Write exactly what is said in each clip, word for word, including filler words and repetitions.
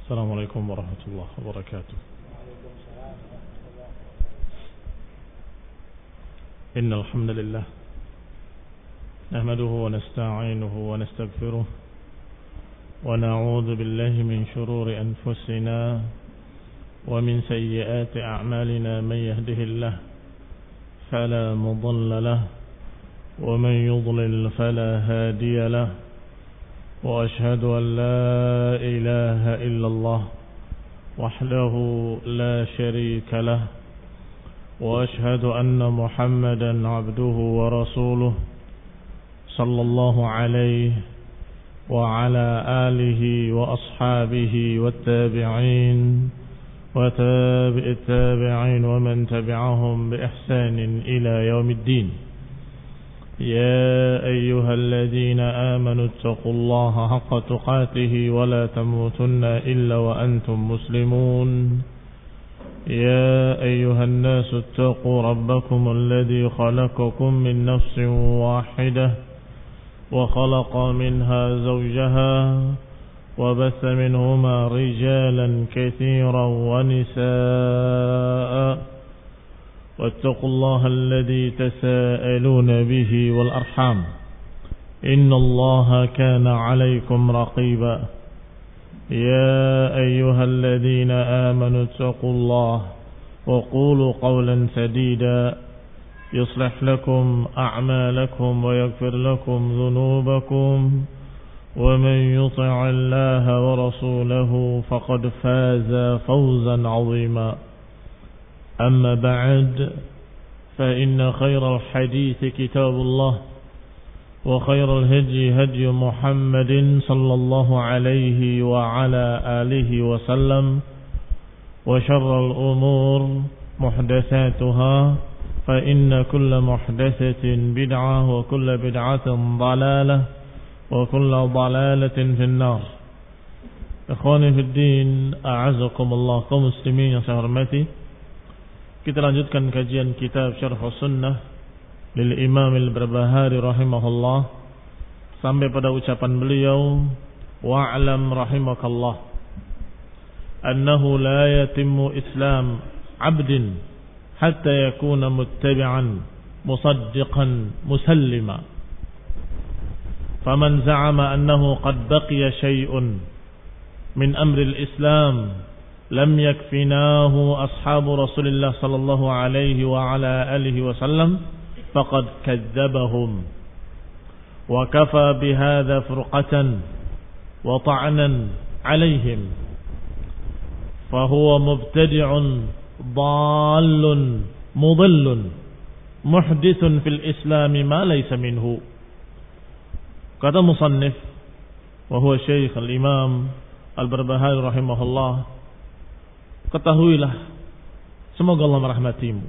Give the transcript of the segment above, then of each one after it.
السلام عليكم ورحمة الله وبركاته. إن الحمد لله نحمده ونستعينه ونستغفره ونعوذ بالله من شرور أنفسنا ومن سيئات أعمالنا. من يهده الله فلا مضل له ومن يضلل فلا هادي له، وأشهد أن لا إله إلا الله وحده لا شريك له، وأشهد أن محمدا عبده ورسوله صلى الله عليه وعلى آله وأصحابه والتابعين وتابع التابعين ومن تبعهم بإحسان إلى يوم الدين. يا أيها الذين آمنوا اتقوا الله حق تقاته ولا تموتن إلا وأنتم مسلمون. يا أيها الناس اتقوا ربكم الذي خلقكم من نفس واحدة وخلق منها زوجها وبث منهما رجالا كثيرا ونساء، واتقوا الله الذي تساءلون به والأرحام إن الله كان عليكم رقيبا. يا أيها الذين آمنوا اتقوا الله وقولوا قولا سديدا يصلح لكم أعمالكم ويغفر لكم ذنوبكم، ومن يطع الله ورسوله فقد فاز فوزا عظيما. أما بعد، فإن خير الحديث كتاب الله، وخير الهدي هدي محمد صلى الله عليه وعلى آله وسلم، وشر الأمور محدثاتها، فإن كل محدثة بدعة وكل بدعة ضلالة وكل ضلالة في النار. Ikhwani fi din, a'azakumullah, kaum muslimin yang saya hormati. Kita lanjutkan kajian kitab Syarh Sunnah lil Imam Al-Barbahari rahimahullah sampai pada ucapan beliau, wa'lam rahimakallah annahu la yatimmu islam 'abdin hatta yakuna muttabi'an musaddiqan musallima. Faman za'ama annahu qad baqiya shay'un min amri al-islam lam yakfinahu ashabu Rasulillah sallallahu alaihi wa ala alihi wasallam faqad kadzdzabahum wa kafa bihadza furqatan wa ta'nan alaihim fahuwa mubtadi'un dallun mudillun muhdithun fil islam ma laysa minhu. Kata musannif wa huwa Syekh al-Imam Al-Barbahari rahimahullah, ketahuilah, semoga Allah merahmatimu,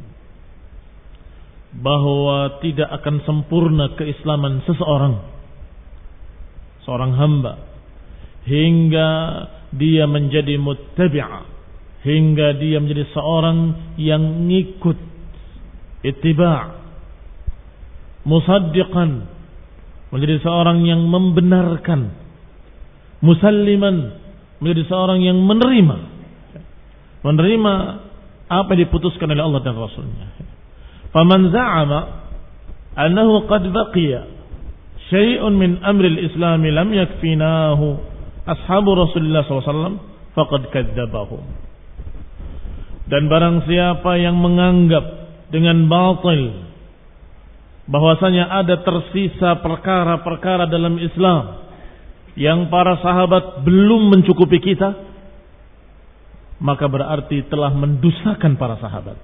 bahwa tidak akan sempurna keislaman seseorang, seorang hamba, hingga dia menjadi muttabi'a, hingga dia menjadi seorang yang ngikut, ittiba', musaddiqan, menjadi seorang yang membenarkan, musalliman, menjadi seorang yang menerima menerima apa yang diputuskan oleh Allah dan Rasulnya. Faman za'ama annahu qad baqiya syai'un min amri al-islam lam yakfinahu ashabu Rasulullah sallallahu alaihi wasallam faqad kadzdzabahum. Dan barang siapa yang menganggap dengan batil bahwasanya ada tersisa perkara-perkara dalam Islam yang para sahabat belum mencukupi kita, maka berarti telah mendustakan para sahabat.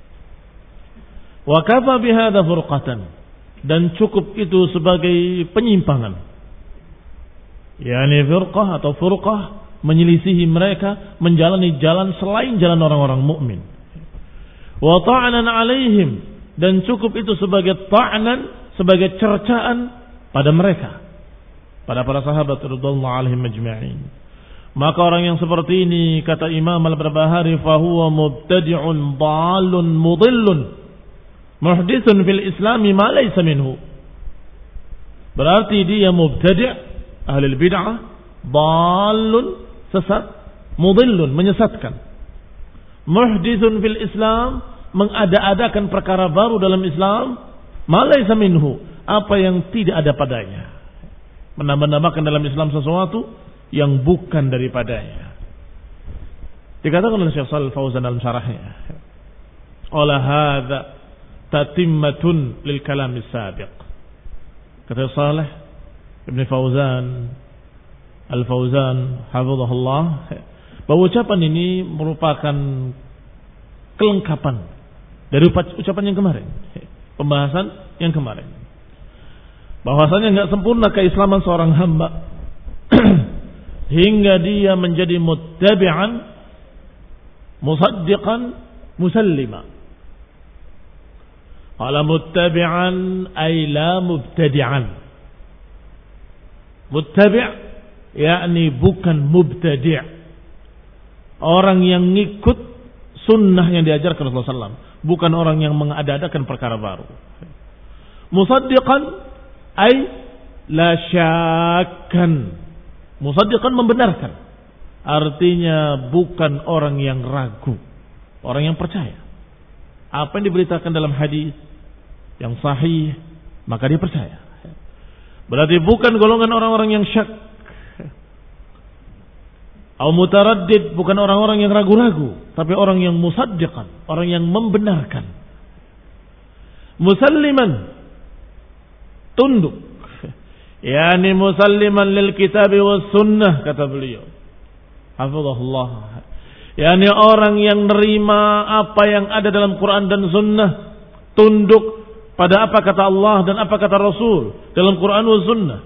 Wa kafa bihadza furqatan, dan cukup itu sebagai penyimpangan. Yani firqah atau furqah, menyelisihi mereka, menjalani jalan selain jalan orang-orang mukmin. Wa ta'nan alaihim, dan cukup itu sebagai ta'nan, sebagai cercaan pada mereka, pada para sahabat radhiyallahu alaihim ajma'in. Maka orang yang seperti ini, kata Imam Al-Barbahari, fahuwa mubtadi'un dhalun mudillun muhdithun fil islami ma laysa minhu. Berarti dia mubtadi', ahli bid'ah, dhalun, sesat, mudillun, menyesatkan. Muhdithun fil Islam, mengada-adakan perkara baru dalam Islam, ma laysa minhu, apa yang tidak ada padanya. Menambah-nambahkan dalam Islam sesuatu yang bukan daripadanya. Dikatakan oleh Syekh Shalih Fauzan dalam syarahnya, "Qala hadza tatimmatun lil kalam as-sabiq." Kata Shalih Ibn Fauzan Al-Fauzan hafizahullah, bahwa ucapan ini merupakan kelengkapan dari ucapan yang kemarin, pembahasan yang kemarin. Bahwasanya enggak sempurna keislaman seorang hamba hingga dia menjadi muttabi'an, musaddiqan, musallima. Qala muttabi'an ay la mubtadi'an. Muttabi' yakni bukan mubtadi'. Orang yang ngikut sunnah yang diajarkan Rasulullah sallallahu alaihi wasallam, bukan orang yang mengada-adakan perkara baru. Musaddiqan ay la syakkan. Musaddiqan membenarkan. Artinya bukan orang yang ragu, orang yang percaya. Apa yang diberitakan dalam hadis yang sahih, maka dia percaya. Berarti bukan golongan orang-orang yang syak. Atau mutaraddid, bukan orang-orang yang ragu-ragu, tapi orang yang musaddiqan, orang yang membenarkan. Musalliman, tunduk. Yani musalliman lil kitabi was sunnah, kata beliau. Hafizahullah. Yani orang yang nerima apa yang ada dalam Quran dan sunnah, tunduk pada apa kata Allah dan apa kata Rasul dalam Quran dan sunnah.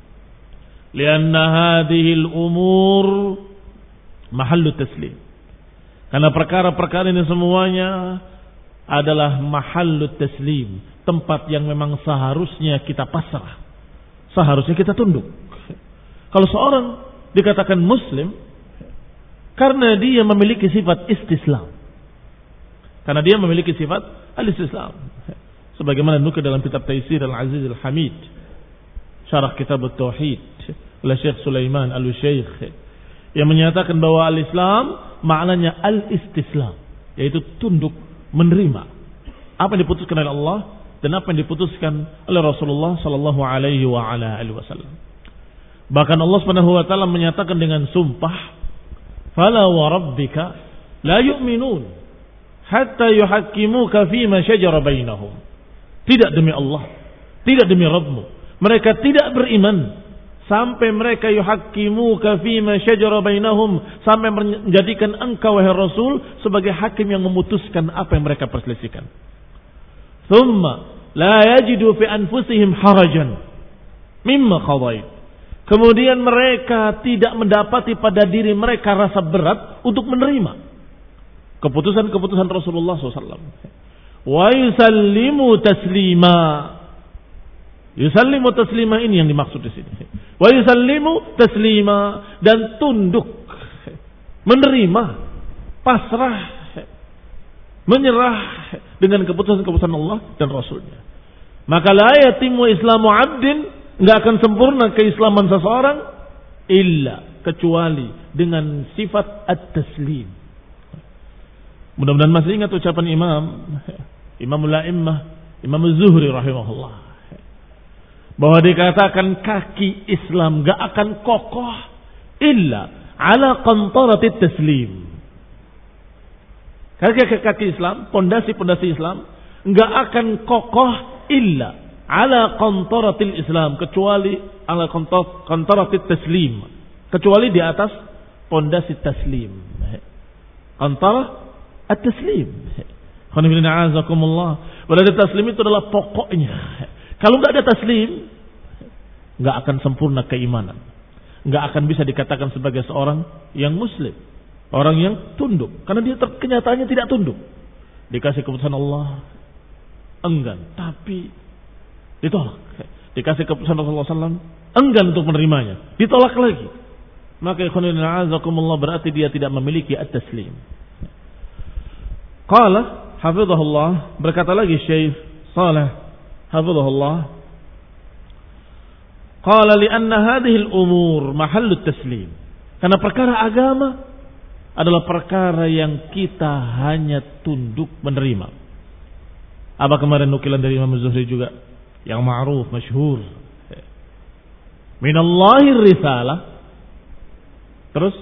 Lianna hadhihi al-umur mahallu taslim. Karena perkara-perkara ini semuanya adalah mahallu taslim, tempat yang memang seharusnya kita pasrah, seharusnya kita tunduk. Kalau seorang dikatakan muslim karena dia memiliki sifat istislam, karena dia memiliki sifat al-istislam, sebagaimana nukil dalam kitab Taisir Al-Aziz Al-Hamid, syarah kitab At-Tauhid oleh Syekh Sulaiman Al-Syekh, yang menyatakan bahwa al-Islam maknanya al-istislam, yaitu tunduk, menerima apa yang diputuskan oleh Allah dan apa yang diputuskan oleh Rasulullah sallallahu alaihi wa ala alihi wasallam. Bahkan Allah Subhanahu wa taala menyatakan dengan sumpah, "Fala wa rabbika la yu'minun hatta yuhakkimuka fima shajara bainahum." Tidak demi Allah, tidak demi Rabbmu, mereka tidak beriman sampai mereka yuhakkimuka fima shajara bainahum, sampai menjadikan engkau wahai Rasul sebagai hakim yang memutuskan apa yang mereka perselisihkan. Thumma la yajidu fi anfusihim harajan mimma qadait. Kemudian mereka tidak mendapati pada diri mereka rasa berat untuk menerima keputusan-keputusan Rasulullah shallallahu alaihi wasallam. Wa yusallimu taslima. Yusallimu taslima ini yang dimaksud di sini. Wa yusallimu taslima, dan tunduk, menerima, pasrah, menyerah dengan keputusan-keputusan Allah dan Rasulnya. Maka la yatimu islamu abdin, enggak akan sempurna keislaman seseorang illa, kecuali dengan sifat at-taslim. Mudah-mudahan masih ingat ucapan Imam Imamul A'immah, Imam Az-Zuhri rahimahullah, bahwa dikatakan kaki Islam gak akan kokoh illa ala qantaratit taslim. Kaki-kaki Islam, pondasi-pondasi Islam gak akan kokoh illa ala qantaratil Islam, kecuali ala qantaratit taslim, kecuali di atas pondasi taslim. Qantara at-taslim. Khonibina azakumullah. Berarti taslim itu adalah pokoknya. Kalau nggak ada taslim, nggak akan sempurna keimanan, nggak akan bisa dikatakan sebagai seorang yang muslim, orang yang tunduk, karena dia ter- kenyataannya tidak tunduk. Dikasih keputusan Allah, enggan, tapi ditolak. Dikasih keputusan Rasulullah shallallahu alaihi wasallam, enggan untuk menerimanya, ditolak lagi. Maka ikhwanina azakumullah, berarti dia tidak memiliki at-taslim. Qala hafizahullah, berkata lagi Syekh Saleh hafizahullah, qala li anna hadhihi al-umur mahallu taslim. Karena perkara agama adalah perkara yang kita hanya tunduk menerima. Apa kemarin nukilan dari Imam Zuhri juga yang ma'ruf, masyhur. Minallahir risalah. Terus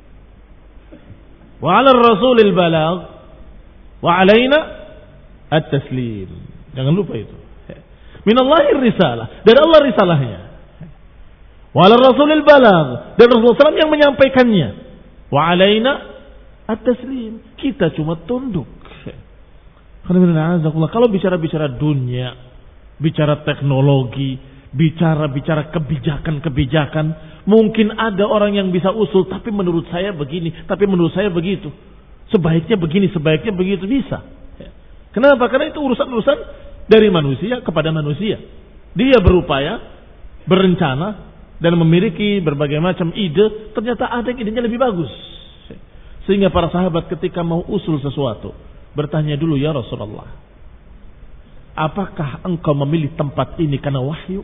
wa 'alal rasulil balagh wa 'alaina at-taslim. Jangan lupa itu. Minallahir risalah, dari Allah risalahnya. Wa 'alal rasulil balagh, dan Rasulullah sallallahu alaihi wasallam yang menyampaikannya. Wa 'alaina at-taslim. Kita cuma tunduk. Kalau bicara-bicara dunia, bicara teknologi, bicara-bicara kebijakan-kebijakan, mungkin ada orang yang bisa usul, tapi menurut saya begini, tapi menurut saya begitu. Sebaiknya begini, sebaiknya begitu, bisa. Kenapa? Karena itu urusan-urusan dari manusia kepada manusia. Dia berupaya, berencana, dan memiliki berbagai macam ide, ternyata ada yang idenya lebih bagus. Sehingga para sahabat ketika mau usul sesuatu, bertanya dulu, ya Rasulullah, apakah engkau memilih tempat ini karena wahyu?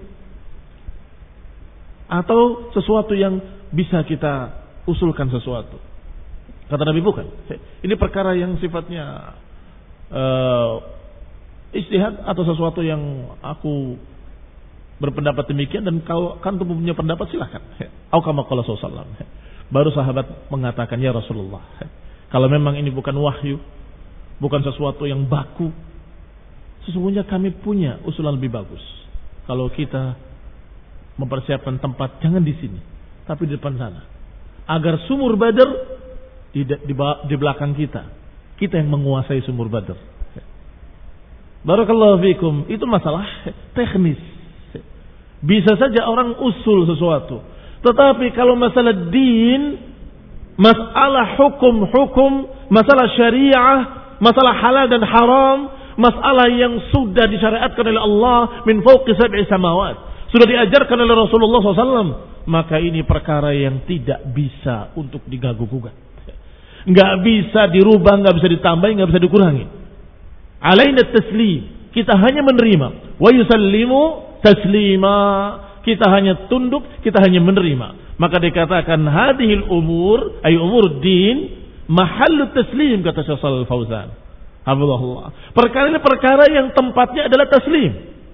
Atau sesuatu yang bisa kita usulkan sesuatu? Kata Nabi, bukan. Ini perkara yang sifatnya uh, ijtihad atau sesuatu yang aku berpendapat demikian dan kau kan punya pendapat, silahkan. Au kama qala sallallahu alaihi wasallam. Baru sahabat mengatakan, ya Rasulullah, kalau memang ini bukan wahyu, bukan sesuatu yang baku, sesungguhnya kami punya usulan lebih bagus. Kalau kita mempersiapkan tempat, jangan di sini, tapi di depan sana, agar sumur Badar di, di, di belakang kita, kita yang menguasai sumur Badar. Barakallahu fikum. Itu masalah teknis. Bisa saja orang usul sesuatu, tetapi kalau masalah din, masalah hukum-hukum, masalah syariah, masalah halal dan haram, masalah yang sudah disyariatkan oleh Allah min fawqi sab'i samawat, sudah diajarkan oleh Rasulullah shallallahu alaihi wasallam, maka ini perkara yang tidak bisa untuk diganggu-gugat, nggak bisa dirubah, nggak bisa ditambah, nggak bisa dikurangi. Alaina taslim, kita hanya menerima. Wa yusallimu taslima, kita hanya tunduk, kita hanya menerima. Maka dikatakan hadhil umur, ay umur din, mahallu taslim, kata Syekh Shalal Fauzan. Hafizahullah. Perkara ini perkara yang tempatnya adalah taslim.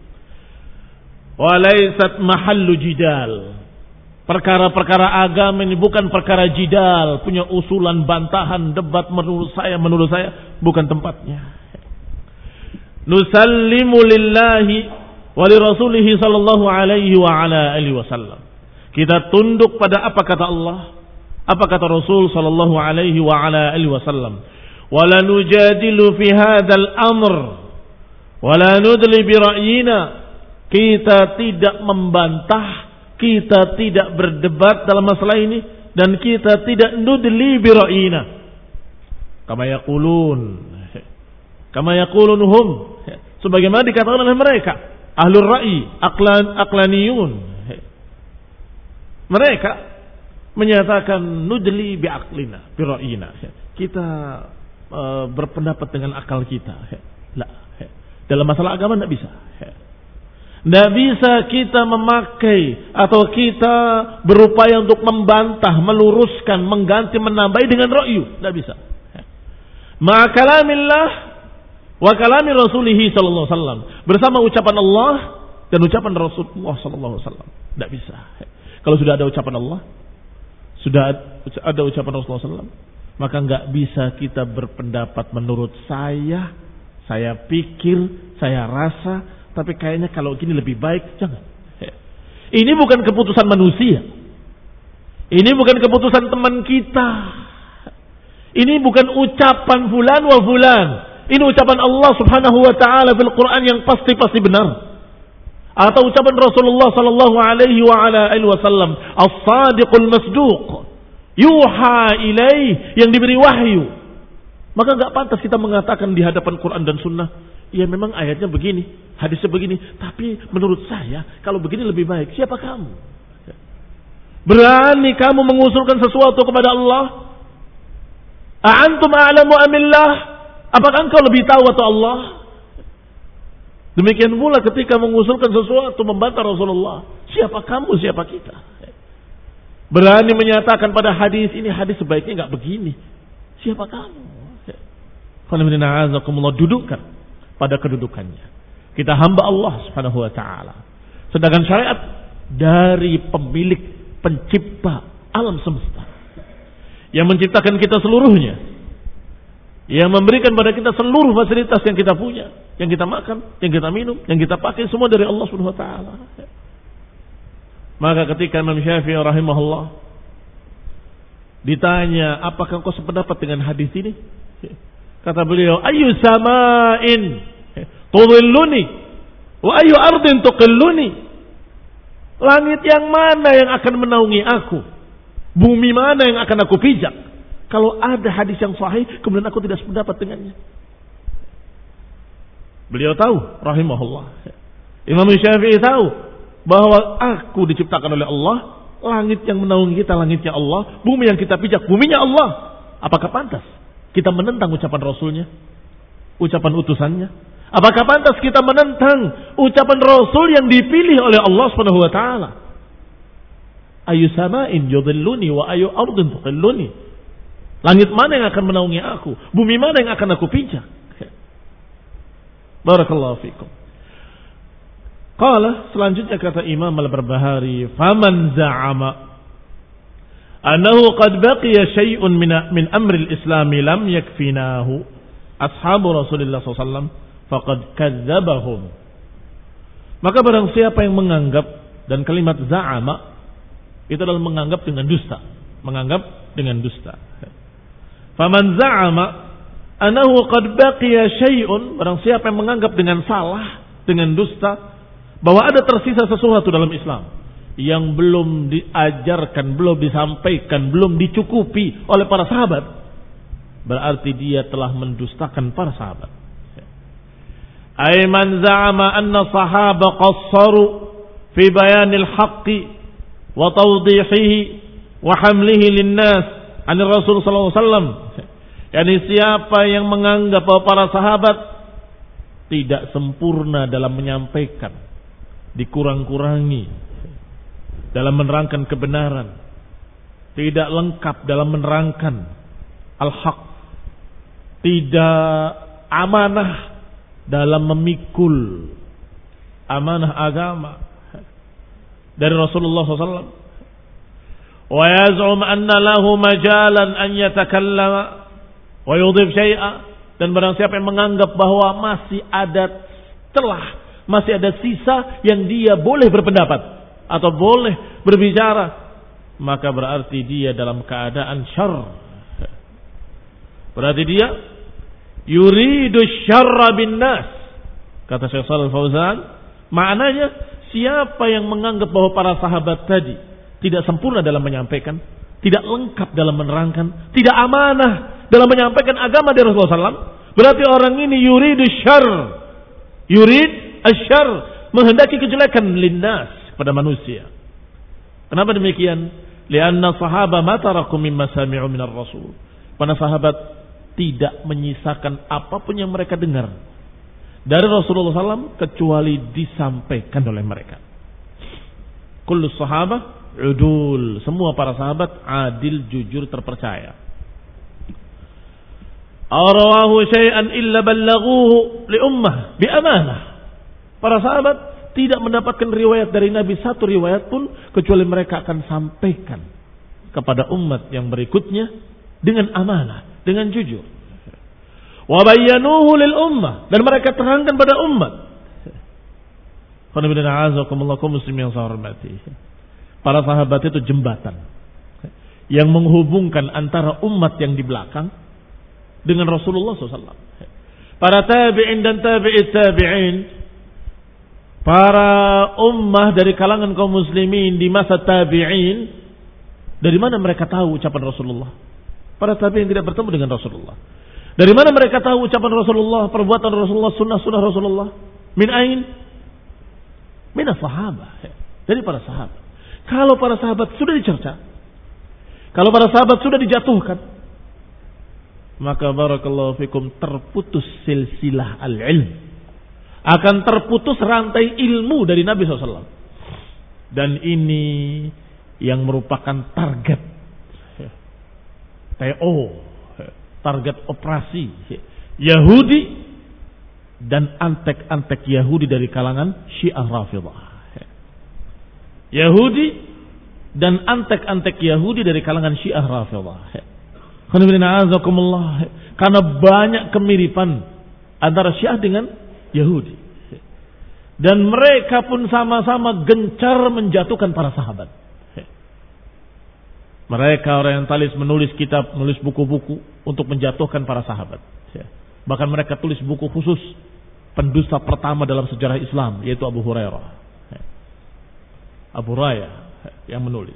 Walaysat mahallu jidal. Perkara-perkara agama ini bukan perkara jidal, punya usulan, bantahan, debat, menurut saya, menurut saya, bukan tempatnya. Nusallimu lillahi wa li rasulihi sallallahu alaihi wa ala alihi wasallam. Kita tunduk pada apa kata Allah, apa kata Rasul sallallahu alaihi wa ala alihi wasallam. Wa la nujadilu fi hadzal amr wa la nudli bi ra'yina. Kita tidak membantah, kita tidak berdebat dalam masalah ini, dan kita tidak nudli bi ra'yina. Kama yaqulun, kama yaqulun hum, sebagaimana dikatakan oleh mereka, ahlur ra'i, aqlan aqlaniyun. Mereka menyatakan nudli bi aqlina, bi ra'yina. Kita uh, berpendapat dengan akal kita. La. Dalam masalah agama tidak bisa. Tidak bisa kita memakai atau kita berupaya untuk membantah, meluruskan, mengganti, menambahi dengan ra'yu. Tidak bisa. Ma kalamillah wa kalami rasulihi sallallahu alaihi wasallam, bersama ucapan Allah dan ucapan Rasulullah sallallahu alaihi wasallam. Tidak bisa. Kalau sudah ada ucapan Allah, sudah ada ucapan Rasulullah sallallahu alaihi wasallam, maka nggak bisa kita berpendapat menurut saya, saya pikir, saya rasa, tapi kayaknya kalau gini lebih baik. Jangan. Ini bukan keputusan manusia. Ini bukan keputusan teman kita. Ini bukan ucapan fulan wa fulan. Ini ucapan Allah subhanahu wa ta'ala fil Quran yang pasti-pasti benar. Atau ucapan Rasulullah sallallahu alaihi wa ala alihi wasallam, as-sadiqul masduq, yuha ilaih, yang diberi wahyu. Maka enggak pantas kita mengatakan di hadapan Quran dan Sunnah, ya memang ayatnya begini, hadisnya begini, tapi menurut saya kalau begini lebih baik. Siapa kamu? Berani kamu mengusulkan sesuatu kepada Allah? A'antum a'lamu amillah? Apakah engkau lebih tahu atau Allah? Demikian pula ketika mengusulkan sesuatu membantah Rasulullah. Siapa kamu, siapa kita? Berani menyatakan pada hadis ini, hadis sebaiknya enggak begini. Siapa kamu? Alhamdulillah, dudukkan pada kedudukannya. Kita hamba Allah Subhanahu wa taala. Sedangkan syariat dari pemilik pencipta alam semesta yang menciptakan kita seluruhnya, yang memberikan pada kita seluruh fasilitas yang kita punya, yang kita makan, yang kita minum, yang kita pakai, semua dari Allah Subhanahu wa taala. Maka ketika Imam Syafi'i rahimahullah ditanya, apakah kau sependapat dengan hadis ini? Kata beliau, ayu sama'in tudhilluni wa ayu ardin tuqilluni. Langit yang mana yang akan menaungi aku? Bumi mana yang akan aku pijak? Kalau ada hadis yang sahih, kemudian aku tidak sependapat dengannya. Beliau tahu, rahimahullah. Imam Syafi'i tahu bahwa aku diciptakan oleh Allah. Langit yang menaungi kita, langitnya Allah. Bumi yang kita pijak, buminya Allah. Apakah pantas kita menentang ucapan Rasulnya, ucapan utusannya? Apakah pantas kita menentang ucapan Rasul yang dipilih oleh Allah Subhanahu wa taala? Ayu sama'in yudhilluni wa ayu ardin tuqilluni. Langit mana yang akan menaungi aku? Bumi mana yang akan aku pijak? Barakallahu fikum. Qala, selanjutnya kata Imam Al-Barbahari, faman za'ama annahu qad baqiya syai'un min min amri al-islam lam yakfinahu ashabu Rasulullah sallallahu alaihi wasallam faqad kadzdzabahum. Maka barang siapa yang menganggap, dan kalimat za'ama itu adalah menganggap dengan dusta, menganggap dengan dusta. Faman za'ama annahu qad baqiya syai'un, barang siapa yang menganggap dengan salah, dengan dusta, bahwa ada tersisa sesuatu dalam Islam yang belum diajarkan, belum disampaikan, belum dicukupi oleh para sahabat, berarti dia telah mendustakan para sahabat. Ay man za'ama anna sahaba qassaru fi bayanil haqqi wa tawdihihi wa hamlihi linnas anir Rasul sallallahu alaihi wasallam. Yani siapa yang menganggap bahwa para sahabat tidak sempurna dalam menyampaikan, dikurang-kurangi dalam menerangkan kebenaran, tidak lengkap dalam menerangkan al-haq, tidak amanah dalam memikul amanah agama dari Rasulullah sallallahu alaihi wasallam, wa yaz'um anna lahu majalan an yatakallama wa yudhif syai'a, dan barang siapa yang menganggap bahwa masih ada celah, masih ada sisa yang dia boleh berpendapat atau boleh berbicara, maka berarti dia dalam keadaan syarr. Berarti dia yuridu syarra bin nas. Kata Syekh Shalal Fauzan, maknanya siapa yang menganggap bahwa para sahabat tadi tidak sempurna dalam menyampaikan, tidak lengkap dalam menerangkan, tidak amanah dalam menyampaikan agama dari Rasulullah sallallahu alaihi wasallam, berarti orang ini yuridu syarr, yurid asyar, menghendaki kejelekan linnas, kepada manusia. Kenapa demikian? Lianna sahaba ma taraku mimma sami'u minar rasul. Para sahabat tidak menyisakan apapun yang mereka dengar dari Rasulullah sallallahu alaihi wasallam kecuali disampaikan oleh mereka. Kullu sahabah udul, semua para sahabat adil, jujur, terpercaya. Arawahu syai'an illa ballaghuhu li ummah bi amanah. Para sahabat tidak mendapatkan riwayat dari Nabi satu riwayat pun kecuali mereka akan sampaikan kepada umat yang berikutnya dengan amanah, dengan jujur. Wa bayyanuhu lil ummah, dan mereka terangkan pada umat. Para sahabat itu jembatan yang menghubungkan antara umat yang di belakang dengan Rasulullah sallallahu alaihi wasallam. Para tabi'in dan tabi'it tabi'in, para ummah dari kalangan kaum muslimin di masa tabi'in, dari mana mereka tahu ucapan Rasulullah? Para tabi'in tidak bertemu dengan Rasulullah. Dari mana mereka tahu ucapan Rasulullah, perbuatan Rasulullah, sunnah-sunnah Rasulullah? Min ain? Min as-sahabah. Dari para sahabat. Kalau para sahabat sudah dicerca, kalau para sahabat sudah dijatuhkan, maka barakallahu fikum terputus silsilah al-ilm, akan terputus rantai ilmu dari Nabi sallallahu alaihi wasallam. Dan ini yang merupakan target T O target operasi Yahudi dan antek-antek Yahudi dari kalangan Syiah Rafidhah. Yahudi dan antek-antek Yahudi dari kalangan Syiah Rafidhah. Karena banyak kemiripan antara Syiah dengan Yahudi. Dan mereka pun sama-sama gencar menjatuhkan para sahabat. Mereka orientalis menulis kitab, menulis buku-buku untuk menjatuhkan para sahabat. Bahkan mereka tulis buku khusus pendusta pertama dalam sejarah Islam, yaitu Abu Hurairah. Abu Hurairah yang menulis.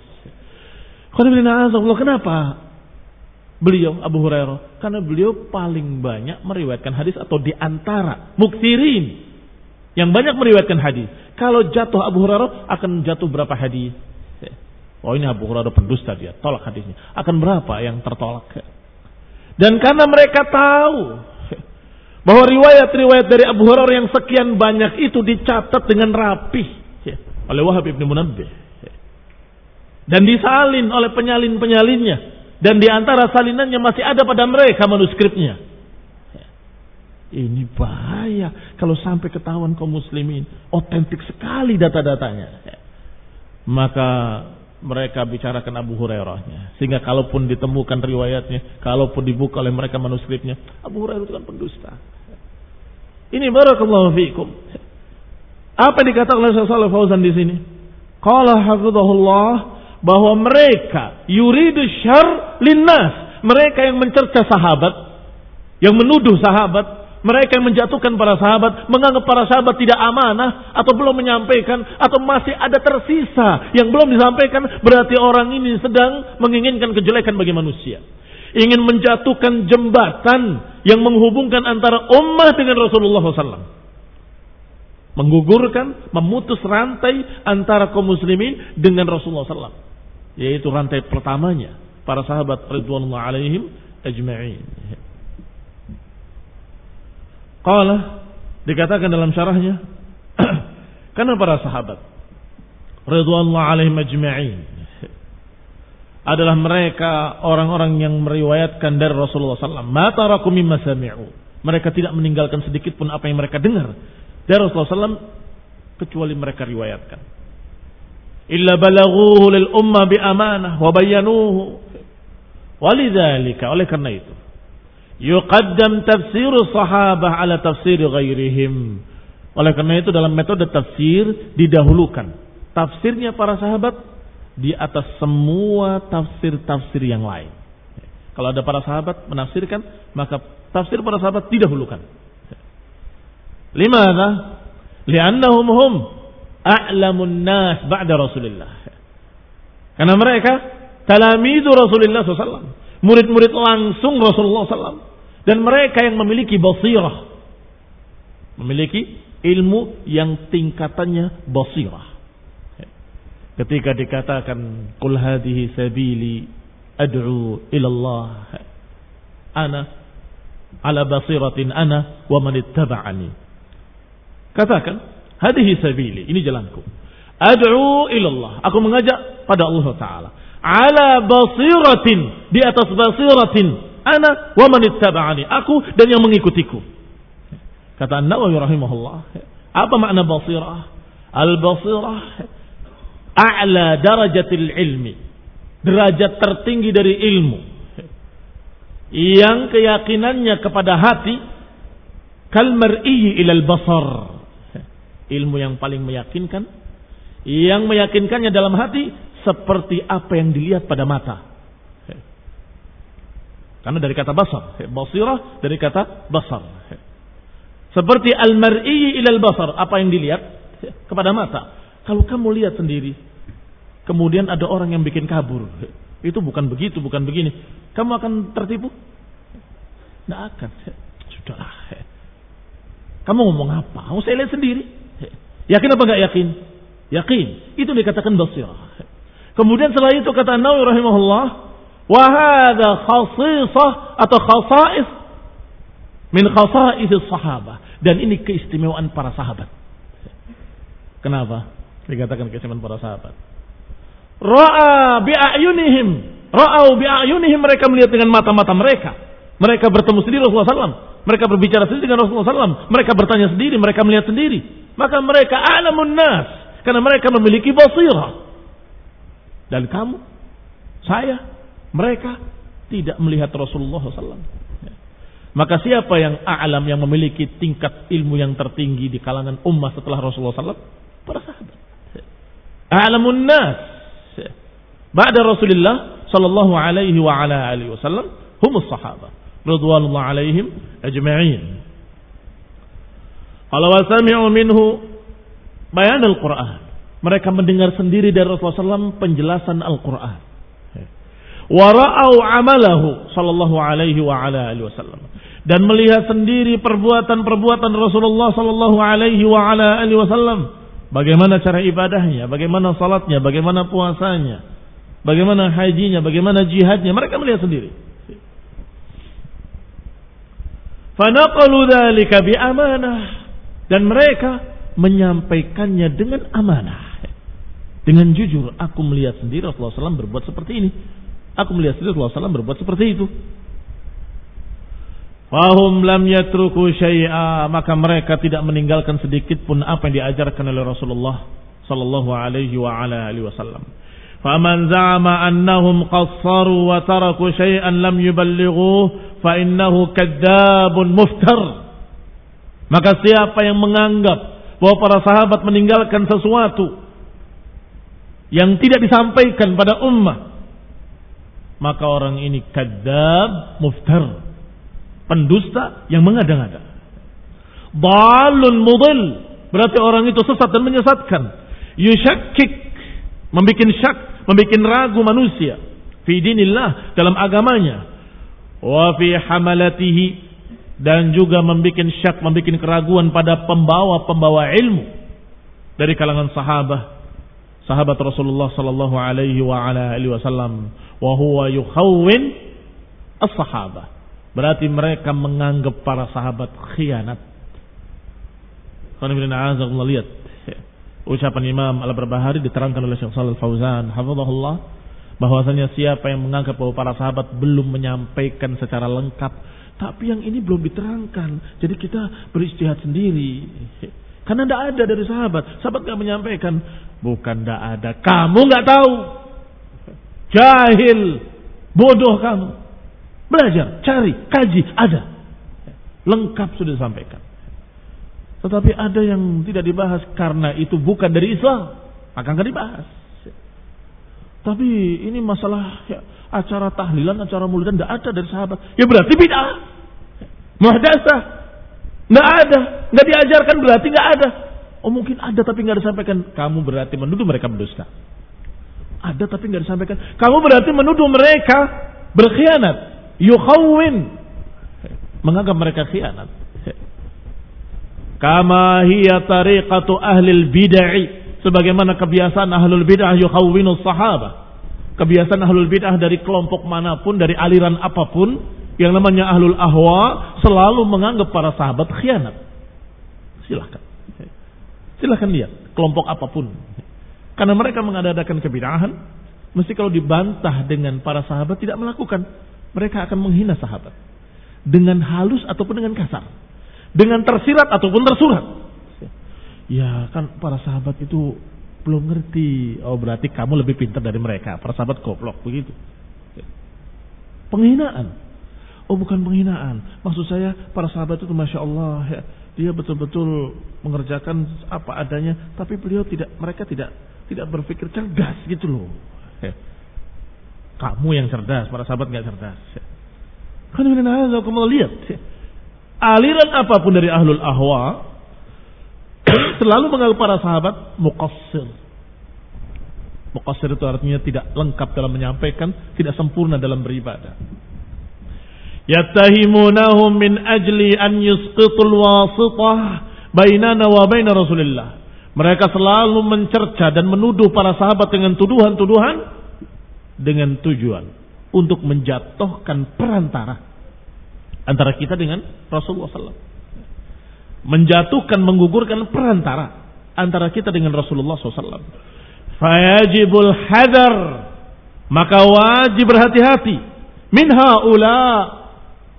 Kenapa beliau Abu Hurairah? Karena beliau paling banyak meriwayatkan hadis, atau di antara muksirin yang banyak meriwayatkan hadis. Kalau jatuh Abu Hurairah akan jatuh berapa hadis? Oh, ini Abu Hurairah pendusta, dia tolak hadisnya. Akan berapa yang tertolak? Dan karena mereka tahu bahwa riwayat-riwayat dari Abu Hurairah yang sekian banyak itu dicatat dengan rapih oleh Wahab ibn Munabbih dan disalin oleh penyalin-penyalinnya, dan di antara salinannya masih ada pada mereka manuskripnya. Ini bahaya kalau sampai ketahuan kaum muslimin otentik sekali data-datanya. Maka mereka bicarakan Abu Hurairahnya, sehingga kalaupun ditemukan riwayatnya, kalaupun dibuka oleh mereka manuskripnya, Abu Hurairah itu kan pendusta. Ini barakallahu fiikum. Apa dikatakan oleh Syekh Shalih Fauzan di sini? Qala hafizahullah, bahwa mereka yuridu syarr linnas, mereka yang mencerca sahabat, yang menuduh sahabat, mereka yang menjatuhkan para sahabat, menganggap para sahabat tidak amanah atau belum menyampaikan, atau masih ada tersisa yang belum disampaikan, berarti orang ini sedang menginginkan kejelekan bagi manusia. Ingin menjatuhkan jembatan yang menghubungkan antara ummah dengan Rasulullah shallallahu alaihi wasallam. Menggugurkan, memutus rantai antara kaum muslimin dengan Rasulullah shallallahu alaihi wasallam. Yaitu rantai pertamanya para sahabat ridwanullah alaihim ajma'in. Qala, dikatakan dalam syarahnya, karena para sahabat ridwanullah alaihim ajma'in adalah mereka orang-orang yang meriwayatkan dari Rasulullah sallallahu alaihi wasallam, ma taraku mimma sami'u, mereka tidak meninggalkan sedikit pun apa yang mereka dengar dari Rasulullah sallallahu alaihi wasallam kecuali mereka riwayatkan. Illa balaghuhu lil umma bi amanah wa bayyanuhu. Walidzalika, oleh karena itu, yuqaddam tafsir sahabah ala tafsir ghairihim. Oleh karena itu dalam metode tafsir didahulukan tafsirnya para sahabat di atas semua tafsir-tafsir yang lain. Kalau ada para sahabat menafsirkan, maka tafsir para sahabat didahulukan. Limadha? Li'annahum hum a'lamun nas ba'da Rasulillah. Karena mereka talamidu Rasulullah sallallahu alaihi wasallam, murid-murid langsung Rasulullah sallallahu alaihi wasallam, dan mereka yang memiliki basirah, memiliki ilmu yang tingkatannya basirah. Ketika dikatakan qul hadhihi sabili ad'u ila Allah ana ala basiratin ana wa man ittaba'ani. Katakan hadhihi sabili, ini jalanku. Ad'u ila Allah, aku mengajak pada Allah taala. Ala basiratin, di atas basiratin, ana wa man ittaba'ani, aku dan yang mengikutiku. Kata An-Nawawi rahimahullah, apa makna basirah? Al-basirah a'la darajatil ilmi, derajat tertinggi dari ilmu, yang keyakinannya kepada hati kal mar'i ilal basar, ilmu yang paling meyakinkan, yang meyakinkannya dalam hati seperti apa yang dilihat pada mata. Karena dari kata basar, basirah dari kata basar. Seperti al-mar'i ilal basar, apa yang dilihat kepada mata. Kalau kamu lihat sendiri, kemudian ada orang yang bikin kabur, itu bukan begitu, bukan begini, kamu akan tertipu? Tidak akan. Sudahlah. Kamu ngomong apa? Mau saya lihat sendiri. Yakin apa enggak yakin? Yakin. Itu dikatakan basirah. Kemudian setelah itu kata Nawawi rahimahullah, wa hadza khasisah atau khasais min khasais sahabah, dan ini keistimewaan para sahabat. Kenapa dikatakan keistimewaan para sahabat? Ra'a bi'ayunihim, ra'au bi'ayunihim, mereka melihat dengan mata-mata mereka, Mereka bertemu sendiri Rasulullah sallallahu alaihi wasallam. Mereka berbicara sendiri dengan Rasulullah sallallahu alaihi wasallam. Mereka bertanya sendiri, mereka melihat sendiri. Maka mereka a'lamun nas, karena mereka memiliki basirah. Dan kamu, saya, mereka tidak melihat Rasulullah sallallahu alaihi wasallam. Maka siapa yang a'lam, yang memiliki tingkat ilmu yang tertinggi di kalangan ummah setelah Rasulullah sallallahu alaihi wasallam? Para sahabat. A'lamun nas ba'da Rasulullah sallallahu alaihi wa ala alihi wasallam humus sahabah radhiyallahu alaihim ajma'in. Qala wa sami'u minhu bayan al-Qur'an. Mereka mendengar sendiri dari Rasulullah sallallahu alaihi wasallam penjelasan Al-Qur'an. Wa ra'au 'amalahu sallallahu alaihi wa ala alihi wasallam. Dan melihat sendiri perbuatan-perbuatan Rasulullah sallallahu alaihi wa ala alihi wasallam. Bagaimana cara ibadahnya, bagaimana salatnya, bagaimana puasanya, bagaimana hajinya, bagaimana jihadnya, mereka melihat sendiri. Fanaqalu dzalika bi amanah, dan mereka menyampaikannya dengan amanah. Dengan jujur, aku melihat sendiri Rasulullah sallallahu alaihi wasallam berbuat seperti ini. Aku melihat sendiri Rasulullah sallallahu alaihi wasallam berbuat seperti itu. Fahum lam yatruku syai'a, maka mereka tidak meninggalkan sedikit pun apa yang diajarkan oleh Rasulullah sallallahu alaihi wa ala alihi wasallam. Faman za'ama annahum qassaru wa taraku syai'an lam yuballighuhu fa innahu kadzdzabun muftar. Maka siapa yang menganggap bahwa para sahabat meninggalkan sesuatu yang tidak disampaikan pada ummah, maka orang ini kadzdzab, muftar, pendusta yang mengada-ngada. Dhalun mudil, berarti orang itu sesat dan menyesatkan. Yushakkik, membikin syak, membikin ragu manusia fi dinillah, dalam agamanya. Wa fi hamalatihi, dan juga membikin syak, membikin keraguan pada pembawa-pembawa ilmu dari kalangan sahabat, sahabat Rasulullah sallallahu alaihi wa ala alihi wasallam. Wa huwa yukhawwin as-sahabah, berarti mereka menganggap para sahabat khianat. Karena lihat ucapan Imam Al-Barbahari diterangkan oleh Syekh Shalal Fauzan hafizahullah, bahwasanya siapa yang menganggap bahwa para sahabat belum menyampaikan secara lengkap, tapi yang ini belum diterangkan, jadi kita berijtihad sendiri. Karena tidak ada dari sahabat, sahabat tidak menyampaikan. Bukan tidak ada, kamu nggak tahu, jahil, bodoh kamu. Belajar, cari, kaji, ada. Lengkap sudah disampaikan. Tetapi ada yang tidak dibahas karena itu bukan dari Islam, maka nggak dibahas. Tapi ini masalah ya, acara tahlilan, acara maulidan tidak ada dari sahabat. Ya berarti bid'ah, muhdatsah. Nggak ada, nggak diajarkan berarti nggak ada. Oh mungkin ada tapi nggak disampaikan. Kamu berarti menuduh mereka berdusta. Ada tapi nggak disampaikan. Kamu berarti menuduh mereka berkhianat. Yukhawwin, menganggap mereka khianat. Kama hiya tariqatu ahlil bid'ah, sebagaimana kebiasaan ahlul bid'ah yukhawwinu sahabah. Kebiasaan ahlul bid'ah dari kelompok manapun, dari aliran apapun, yang namanya ahlul ahwa selalu menganggap para sahabat khianat. Silakan. Silakan lihat kelompok apapun. Karena mereka mengadakan kebid'ahan, mesti kalau dibantah dengan para sahabat tidak melakukan, mereka akan menghina sahabat dengan halus ataupun dengan kasar, dengan tersirat ataupun tersurat. Ya kan para sahabat itu belum ngerti. Oh berarti kamu lebih pintar dari mereka. Para sahabat goblok begitu. Penghinaan. Oh bukan penghinaan. Maksud saya para sahabat itu masya Allah ya, dia betul-betul mengerjakan apa adanya. Tapi beliau tidak, mereka tidak tidak berpikir cerdas gitu loh. Ya. Kamu yang cerdas, para sahabat nggak cerdas. Kan kamu lihat aliran apapun dari ahlul ahwa selalu menganggap para sahabat muqassir. Muqassir itu artinya tidak lengkap dalam menyampaikan, tidak sempurna dalam beribadah. Yattahimunahum min ajli an yusqitul wasitah bainana wa baina Rasulillah. Mereka selalu mencerca dan menuduh para sahabat dengan tuduhan-tuduhan dengan tujuan untuk menjatuhkan perantara antara kita dengan Rasulullah sallallahu alaihi wasallam. Menjatuhkan, menggugurkan perantara antara kita dengan Rasulullah sallallahu alaihi wasallam. Fayajibul hadar, maka wajib berhati-hati min haula,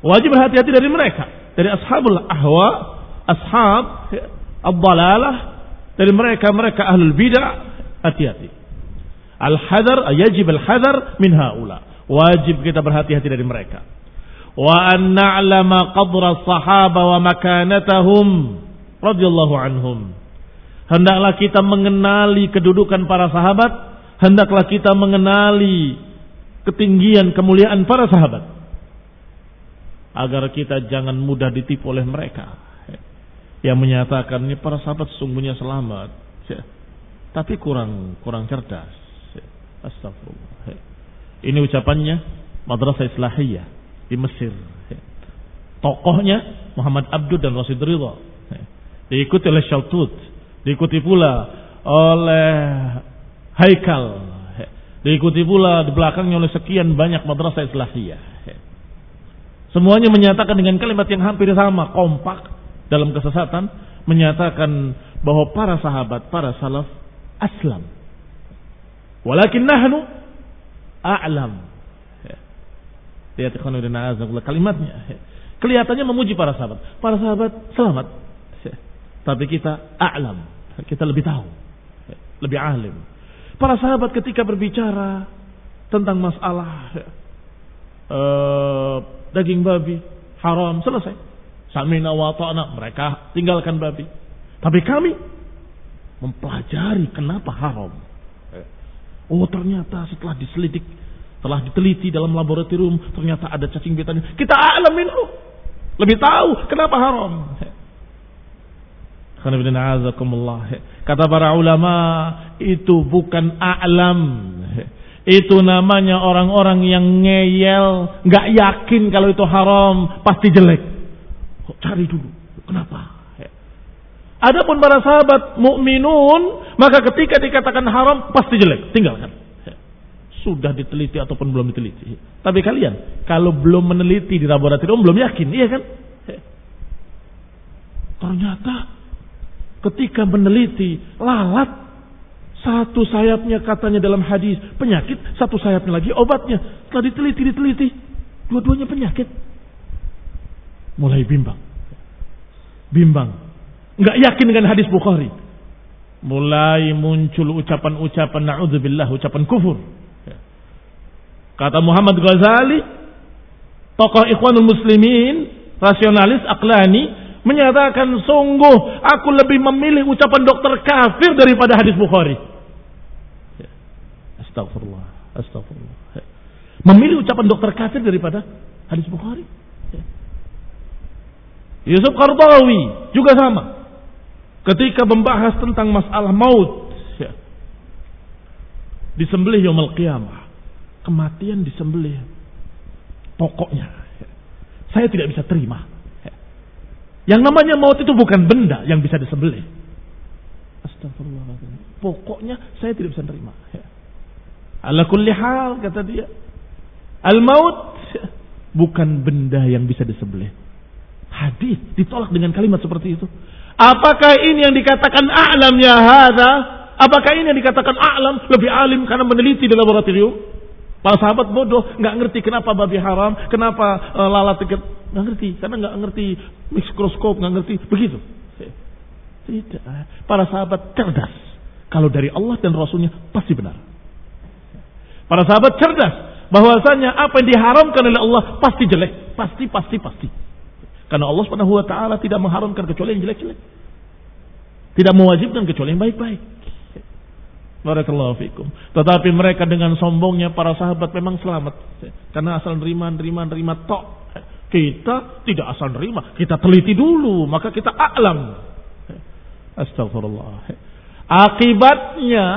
Wajib berhati-hati dari mereka, dari ashabul ahwa, ashab ad-dalalah, dari mereka-mereka ahlul bidah. Hati-hati. Al-hadar, yajib al-hadar min haula. Wajib kita berhati-hati dari mereka. Wa an na'lama qadra as-sahaba wa makanatahum radhiyallahu anhum. Hendaklah kita mengenali kedudukan para sahabat, hendaklah kita mengenali ketinggian kemuliaan para sahabat, agar kita jangan mudah ditipu oleh mereka yang menyatakan ini para sahabat sesungguhnya selamat, tapi kurang kurang cerdas. Astagfirullah. Ini ucapannya Madrasah Islahiyah di Mesir. Tokohnya Muhammad Abdul dan Rasid Ridha. Diikuti oleh Shaltut, diikuti pula oleh Haikal, diikuti pula di belakangnya oleh sekian banyak Madrasah Islahiyah. Semuanya menyatakan dengan kalimat yang hampir sama, kompak dalam kesesatan, menyatakan bahwa para sahabat, para salaf aslam. Walakin nahnu a'lam. Lihat kalimatnya. Kelihatannya memuji para sahabat. Para sahabat selamat. Tapi kita a'lam. Kita lebih tahu. Lebih alim. Para sahabat ketika berbicara tentang masalah uh, daging babi haram, selesai. Sami'na wa ta'na, mereka tinggalkan babi. Tapi kami mempelajari kenapa haram. Oh, ternyata setelah diselidik, telah diteliti dalam laboratorium, ternyata ada cacing betanya. Kita a'lam minhu, lebih tahu kenapa haram. Kata para ulama, itu bukan a'lam, itu namanya orang-orang yang ngeyel, nggak yakin kalau itu haram, pasti jelek. Kok cari dulu, kenapa? Adapun para sahabat mukminun, maka ketika dikatakan haram pasti jelek, tinggalkan. Sudah diteliti ataupun belum diteliti. Tapi kalian kalau belum meneliti di laboratorium belum yakin, iya kan? Ternyata ketika meneliti lalat, satu sayapnya katanya dalam hadis penyakit, satu sayapnya lagi obatnya. Setelah diteliti diteliti, dua-duanya penyakit. Mulai bimbang, bimbang. Enggak yakin dengan hadis Bukhari. Mulai muncul ucapan-ucapan na'udzubillah, ucapan kufur. Kata Muhammad Ghazali, tokoh Ikhwanul Muslimin, rasionalis Aqlani, menyatakan sungguh aku lebih memilih ucapan dokter kafir daripada hadis Bukhari. Astagfirullah, astagfirullah. Memilih ucapan dokter kafir daripada hadis Bukhari. Yusuf Qardawi juga sama. Ketika membahas tentang masalah maut, ya, disembelih yaumul qiyamah, kematian disembelih, pokoknya ya, saya tidak bisa terima. Ya. Yang namanya maut itu bukan benda yang bisa disembelih. Astagfirullahaladzim. Pokoknya saya tidak bisa terima. Ya. Ala kulli hal, kata dia, al maut ya, bukan benda yang bisa disembelih. Hadis ditolak dengan kalimat seperti itu. Apakah ini yang dikatakan a'lam ya hadza? Apakah ini yang dikatakan a'lam, lebih alim karena meneliti di laboratorium? Para sahabat bodoh, nggak ngerti kenapa babi haram, kenapa uh, lalat tiket, nggak ngerti, karena nggak ngerti mikroskop, nggak ngerti begitu. Tidak. Para sahabat cerdas. Kalau dari Allah dan Rasulnya pasti benar. Para sahabat cerdas bahwasanya apa yang diharamkan oleh Allah pasti jelek, pasti, pasti, pasti. Karena Allah Subhanahu wa taala tidak mengharamkan kecuali yang jelek-jelek. Tidak mewajibkan kecuali yang baik-baik. Barakallahu fikum. Tetapi mereka dengan sombongnya para sahabat memang selamat. Karena asal nerima, nerima, nerima tok. Kita tidak asal nerima, kita teliti dulu, maka kita a'lam. Astagfirullah. Akibatnya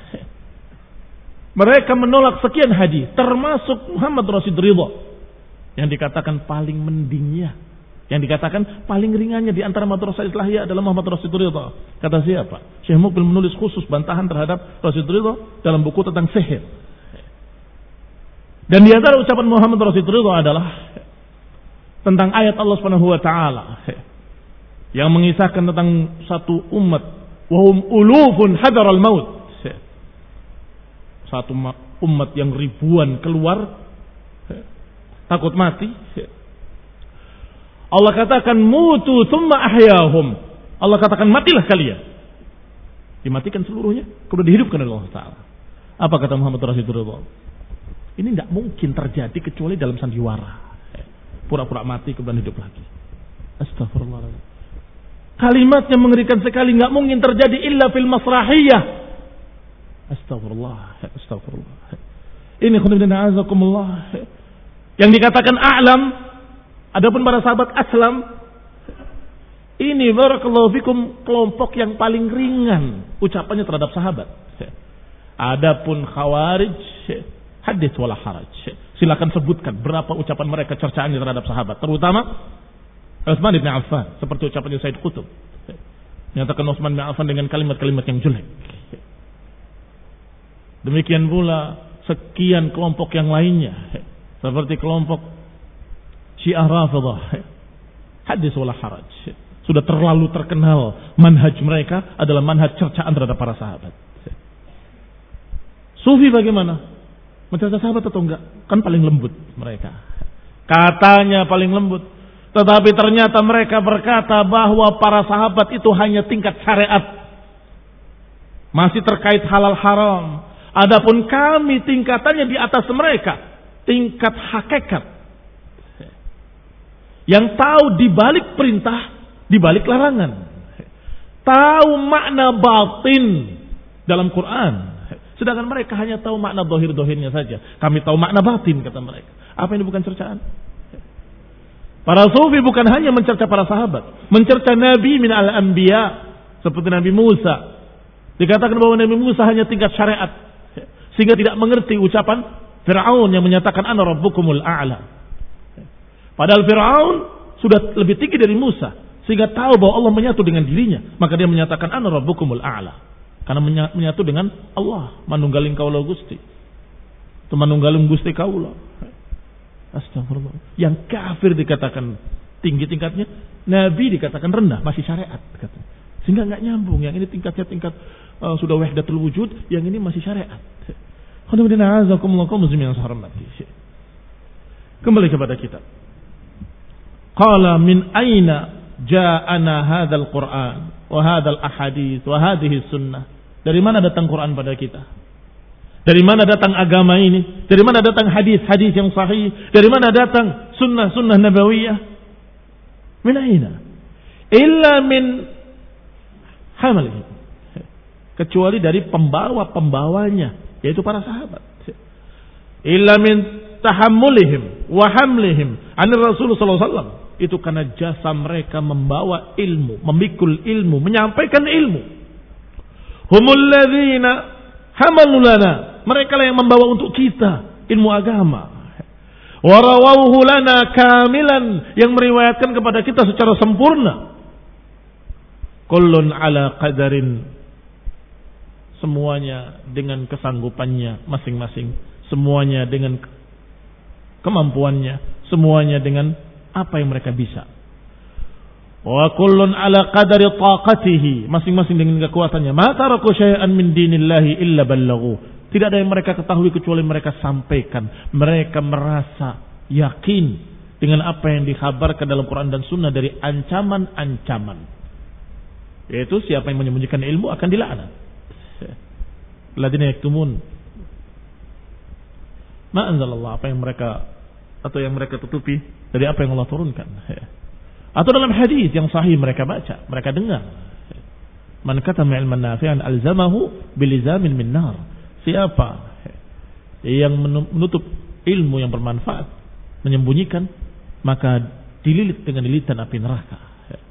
mereka menolak sekian hadis, termasuk Muhammad Rasid Ridha yang dikatakan paling mendingnya. Yang dikatakan paling ringannya di antara Madrasah Islahiyah adalah Muhammad Rasid Ridha. Kata siapa? Syekh Mukbil menulis khusus bantahan terhadap Rasid Ridha dalam buku tentang sihir. Dan di antara ucapan Muhammad Rasid Ridha adalah tentang ayat Allah Subhanahu wa taala yang mengisahkan tentang satu umat, wahum ulufun hadaral maut. Satu umat yang ribuan keluar takut mati. Allah katakan mutu thumma ahyahum. Allah katakan matilah kalian. Dimatikan seluruhnya, kemudian dihidupkan oleh Allah Ta'ala. Apa kata Muhammad Rasulullah? Ini tidak mungkin terjadi kecuali dalam sandiwara. Pura-pura mati kemudian hidup lagi. Astagfirullahaladzim. Kalimatnya mengerikan sekali. Tidak mungkin terjadi illa fil masrahiyah. Astagfirullah. Astagfirullah. Ini khonibina azakumullah. Yang dikatakan a'lam. Adapun para sahabat aslam. Ini barakallahu fikum kelompok yang paling ringan ucapannya terhadap sahabat. Adapun khawarij hadits wala haraj. Silakan sebutkan berapa ucapan mereka cercaannya terhadap sahabat, terutama Utsman bin Affan, seperti ucapannya Said Qutb. Menyatakan Utsman bin Affan dengan kalimat-kalimat yang jelek. Demikian pula sekian kelompok yang lainnya, seperti kelompok Syiah Rafidhah. Hadits wala haraj. Sudah terlalu terkenal manhaj mereka adalah manhaj cercaan terhadap para sahabat. Sufi bagaimana? Mencerca sahabat atau enggak? Kan paling lembut mereka. Katanya paling lembut. Tetapi ternyata mereka berkata bahwa para sahabat itu hanya tingkat syariat. Masih terkait halal haram. Adapun kami tingkatannya di atas mereka. Tingkat hakikat. Yang tahu dibalik perintah, dibalik larangan. Tahu makna batin dalam Quran. Sedangkan mereka hanya tahu makna dohir-dohirnya saja. Kami tahu makna batin, kata mereka. Apa ini bukan cercaan? Para sufi bukan hanya mencerca para sahabat. Mencerca Nabi min al-anbiya. Seperti Nabi Musa. Dikatakan bahwa Nabi Musa hanya tingkat syariat. Sehingga tidak mengerti ucapan Fir'aun yang menyatakan ana rabbukumul a'la. Padahal Fir'aun sudah lebih tinggi dari Musa. Sehingga tahu bahwa Allah menyatu dengan dirinya. Maka dia menyatakan ana rabbukumul a'la. Karena menyatu dengan Allah. Manunggaling kaulah Gusti. Itu manunggaling Gusti kaulah. Astagfirullah. Yang kafir dikatakan tinggi tingkatnya. Nabi dikatakan rendah. Masih syariat. Katanya. Sehingga nggak nyambung. Yang ini tingkatnya tingkat uh, sudah wahdatul wujud. Yang ini masih syariat. Kembali kepada kita. Qala min aina ja'ana hadzal Qur'an wa hadzal ahadits wa hadhihi sunnah. Dari mana datang Quran pada kita? Dari mana datang agama ini? Dari mana datang hadis-hadis yang sahih? Dari mana datang sunnah-sunnah nabawiyah? Min aina? Illa min hamalih. Kecuali dari pembawa-pembawanya, yaitu para sahabat. Illa min tahammulihim wa hamlihim an Rasulullah sallallahu alaihi wasallam. Itu karena jasa mereka membawa ilmu, memikul ilmu, menyampaikan ilmu. Humul ladzina hamalu lana. Mereka lah yang membawa untuk kita ilmu agama. Wa rawauhu lana kamilan, yang meriwayatkan kepada kita secara sempurna. Kullun ala qadarin. Semuanya dengan kesanggupannya masing-masing. Semuanya dengan kemampuannya. Semuanya dengan apa yang mereka bisa. Wa kullun ala qadari taqatihi, masing-masing dengan kekuatannya. Ma taraku syai'an min dinillahi illa ballaghu. Tidak ada yang mereka ketahui kecuali mereka sampaikan. Mereka merasa yakin dengan apa yang dikhabarkan dalam Quran dan Sunnah dari ancaman-ancaman. Yaitu siapa yang menyembunyikan ilmu akan dilaknat. Ladina yaktumun ma anzalallah, apa yang mereka atau yang mereka tutupi dari apa yang Allah turunkan. Atau dalam hadis yang sahih mereka baca, mereka dengar. Man katama ilman nafi'an alzamahu bilizamin min nar. Siapa yang menutup ilmu yang bermanfaat, menyembunyikan, maka dililit dengan lilitan api neraka.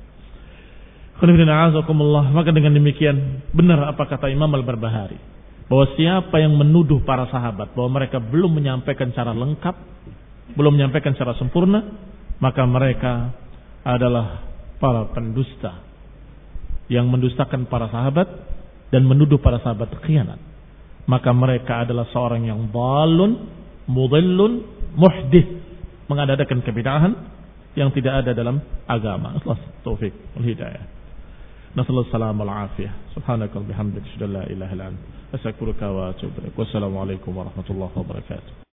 Maka dengan demikian benar apa kata Imam Al-Barbahari, bahwa siapa yang menuduh para sahabat bahwa mereka belum menyampaikan secara lengkap, belum menyampaikan secara sempurna, maka mereka adalah para pendusta yang mendustakan para sahabat dan menuduh para sahabat khianat. Maka mereka adalah seorang yang dhalun, mudhillun, muhdits, mengadakan kebid'ahan yang tidak ada dalam agama. Allah taufik wal hidayah. Nasallallahu alaihi wal afiyah. Subhanakal bihamdika asyhadu an la ilaha illa anta astaghfiruka wa atubu ilaik. Wassalamu alaikum warahmatullahi wabarakatuh.